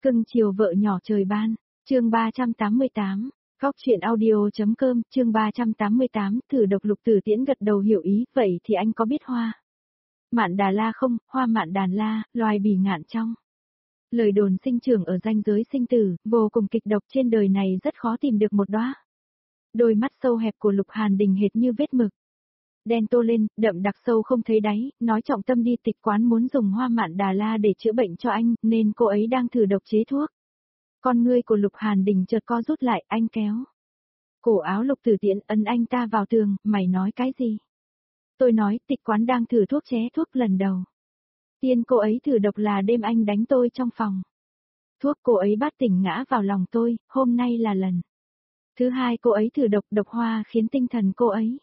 Cưng chiều vợ nhỏ trời ban, chương 388, Cóc truyện audio.com, chương 388, thử độc Lục Tử Tiễn gật đầu hiểu ý, vậy thì anh có biết hoa mạn Đà La không, hoa mạn Đà La, loài bỉ ngạn trong. Lời đồn sinh trưởng ở ranh giới sinh tử, vô cùng kịch độc trên đời này rất khó tìm được một đóa. Đôi mắt sâu hẹp của Lục Hàn Đình hệt như vết mực. Đen tô lên, đậm đặc sâu không thấy đáy, nói trọng tâm đi Tịch Quán muốn dùng hoa mạn Đà La để chữa bệnh cho anh, nên cô ấy đang thử độc chế thuốc. Con ngươi của Lục Hàn Đình chợt co rút lại, anh kéo cổ áo Lục Tử Tiễn, ấn anh ta vào tường, mày nói cái gì? Tôi nói Tịch Quán đang thử thuốc chế thuốc lần đầu. Tiên cô ấy thử độc là đêm anh đánh tôi trong phòng. Thuốc cô ấy bát tỉnh ngã vào lòng tôi, hôm nay là lần thứ hai cô ấy thử độc hoa khiến tinh thần cô ấy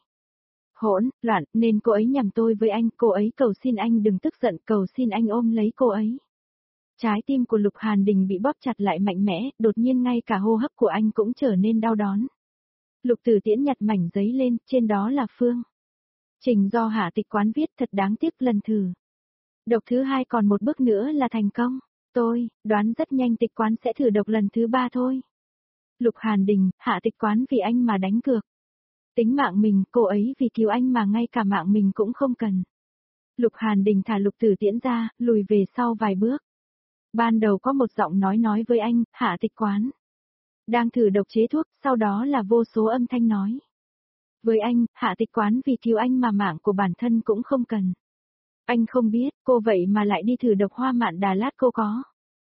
hỗn loạn, nên cô ấy nhầm tôi với anh, cô ấy cầu xin anh đừng tức giận, cầu xin anh ôm lấy cô ấy. Trái tim của Lục Hàn Đình bị bóp chặt lại mạnh mẽ, đột nhiên ngay cả hô hấp của anh cũng trở nên đau đớn. Lục Tử Tiễn nhặt mảnh giấy lên, trên đó là phương trình do Hạ Tịch Quán viết, thật đáng tiếc lần thử độc thứ hai còn một bước nữa là thành công. Tôi đoán rất nhanh Tịch Quán sẽ thử độc lần thứ ba thôi. Lục Hàn Đình, Hạ Tịch Quán vì anh mà đánh cược tính mạng mình, cô ấy vì cứu anh mà ngay cả mạng mình cũng không cần. Lục Hàn Đình thả Lục Tử Tiễn ra, lùi về sau vài bước. Ban đầu có một giọng nói với anh, Hạ Tịch Quán đang thử độc chế thuốc, sau đó là vô số âm thanh nói với anh, Hạ Tịch Quán vì cứu anh mà mạng của bản thân cũng không cần. Anh không biết, cô vậy mà lại đi thử độc hoa mạn Đà Lạt, cô có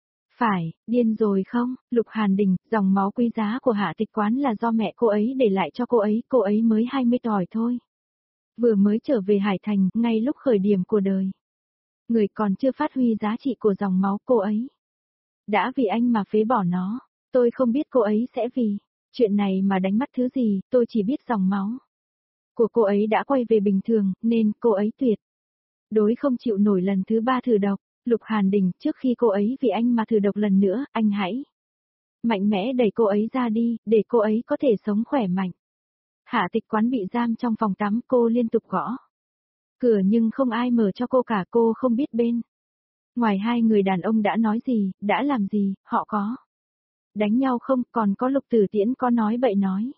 phải điên rồi không? Lục Hàn Đình, dòng máu quý giá của Hạ Tịch Quán là do mẹ cô ấy để lại cho cô ấy mới 20 tuổi thôi. Vừa mới trở về Hải Thành, ngay lúc khởi điểm của đời. Người còn chưa phát huy giá trị của dòng máu, cô ấy đã vì anh mà phế bỏ nó. Tôi không biết cô ấy sẽ vì chuyện này mà đánh mất thứ gì, tôi chỉ biết dòng máu của cô ấy đã quay về bình thường, nên cô ấy tuyệt đối không chịu nổi lần thứ ba thử độc. Lục Hàn Đình, trước khi cô ấy vì anh mà thử độc lần nữa, anh hãy mạnh mẽ đẩy cô ấy ra đi, để cô ấy có thể sống khỏe mạnh. Hạ Tịch Quán bị giam trong phòng tắm, cô liên tục gõ cửa nhưng không ai mở cho cô cả, cô không biết bên ngoài hai người đàn ông đã nói gì, đã làm gì, họ có đánh nhau không, còn có Lục Tử Tiễn có nói bậy nói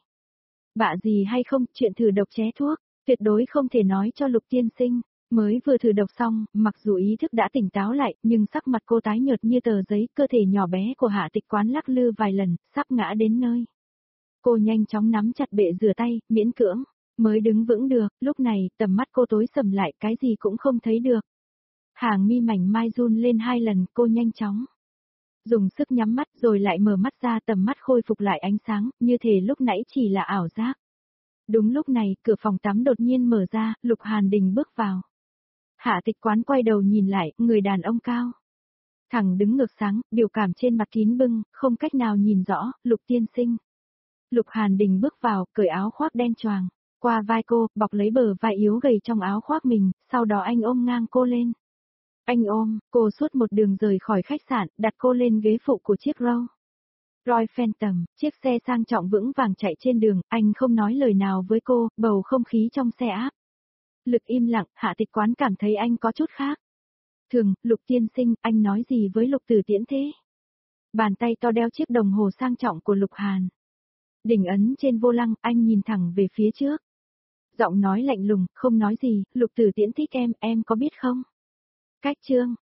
bạ gì hay không, chuyện thử độc chế thuốc, tuyệt đối không thể nói cho Lục tiên sinh. Mới vừa thử độc xong, mặc dù ý thức đã tỉnh táo lại, nhưng sắc mặt cô tái nhợt như tờ giấy, cơ thể nhỏ bé của Hạ Tịch Quán lắc lư vài lần, sắp ngã đến nơi. Cô nhanh chóng nắm chặt bệ rửa tay, miễn cưỡng mới đứng vững được, lúc này, tầm mắt cô tối sầm lại, cái gì cũng không thấy được. Hàng mi mảnh mai run lên 2 lần, cô nhanh chóng dùng sức nhắm mắt rồi lại mở mắt ra, tầm mắt khôi phục lại ánh sáng, như thể lúc nãy chỉ là ảo giác. Đúng lúc này, cửa phòng tắm đột nhiên mở ra, Lục Hàn Đình bước vào. Hạ Tịch Quán quay đầu nhìn lại, người đàn ông cao thẳng đứng ngược sáng, biểu cảm trên mặt kín bưng, không cách nào nhìn rõ. Lục tiên sinh. Lục Hàn Đình bước vào, cởi áo khoác đen choàng qua vai cô, bọc lấy bờ vai yếu gầy trong áo khoác mình, sau đó anh ôm ngang cô lên. Anh ôm cô suốt một đường rời khỏi khách sạn, đặt cô lên ghế phụ của chiếc Royal Phantom, chiếc xe sang trọng vững vàng chạy trên đường, anh không nói lời nào với cô, bầu không khí trong xe áp lực im lặng. Hạ Tịch Quán cảm thấy anh có chút khác thường. Lục tiên sinh, anh nói gì với Lục Tử Tiễn thế? Bàn tay to đeo chiếc đồng hồ sang trọng của Lục Hàn Đình ấn trên vô lăng, anh nhìn thẳng về phía trước. Giọng nói lạnh lùng, không nói gì. Lục Tử Tiễn thích em có biết không? Cách chương